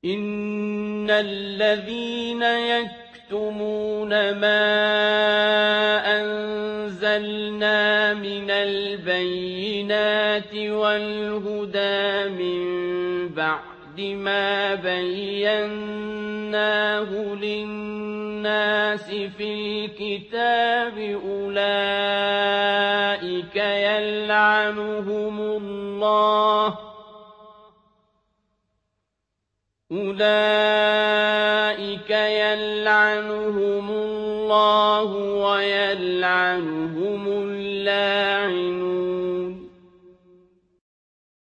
إِنَّ الَّذِينَ يَكْتُمُونَ مَا أَنزَلْنَا مِنَ الْبَيِّنَاتِ وَالْهُدَىٰ مِن بَعْدِ مَا بَيَّنَّاهُ لِلنَّاسِ فِي الْكِتَابِ أُولَٰئِكَ يَلْعَنُهُمُ اللَّهُ وَيَلْعَنُهُمُ